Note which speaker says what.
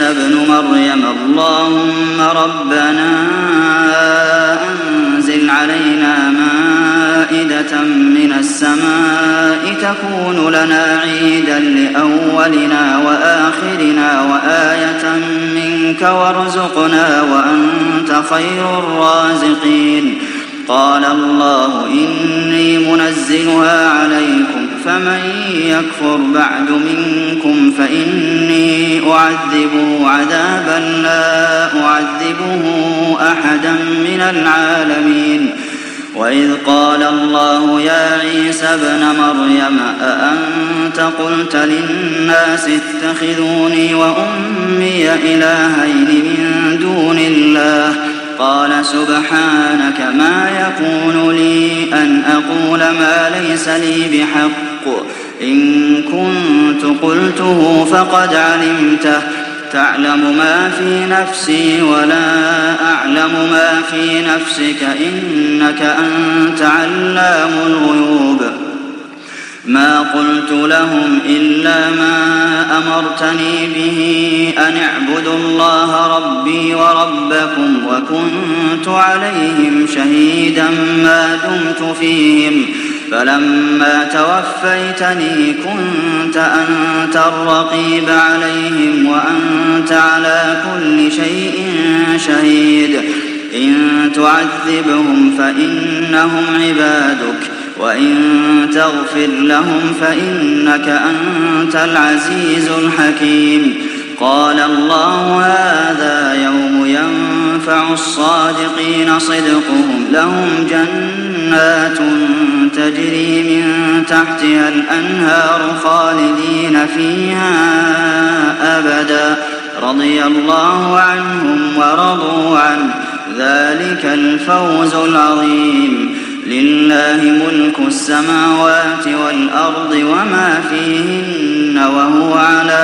Speaker 1: عيسى ابن مريم اللهم ربنا أنزل علينا مائدة من السماء تكون لنا عيدا لأولنا وآخرنا وآية منك وارزقنا وأنت خير الرازقين قال الله إني منزلها عليكم فمن يكفر بعد منكم فإني أعذبه عذابا لا أعذبه أحدا من العالمين وإذ قال الله يا عيسى ابن مريم أأنت قلت للناس اتخذوني وأمي إلهين من دون الله قال سبحانك ما يكون لي أن أقول ما ليس لي بحق إن كنت قلته فقد علمته تعلم ما في نفسي ولا أعلم ما في نفسك إنك أنت علام الغيوب ما قلت لهم إلا ما أمرتني به أن اعبدوا الله ربي وربكم وكنت عليهم شهيدا ما دمت فيهم فلما توفيتني كنت أنت الرقيب عليهم وأنت على كل شيء شهيد إن تعذبهم فإنهم عبادك وإن تغفر لهم فإنك أنت العزيز الحكيم قال الله هذا يوم ينفع الصادقين صدقهم لهم جنات تجري من تحتها الأنهار خالدين فيها أبدا رضي الله عنهم ورضوا عنه ذلك الفوز العظيم لله ملك السماوات والأرض وما فيهن وهو على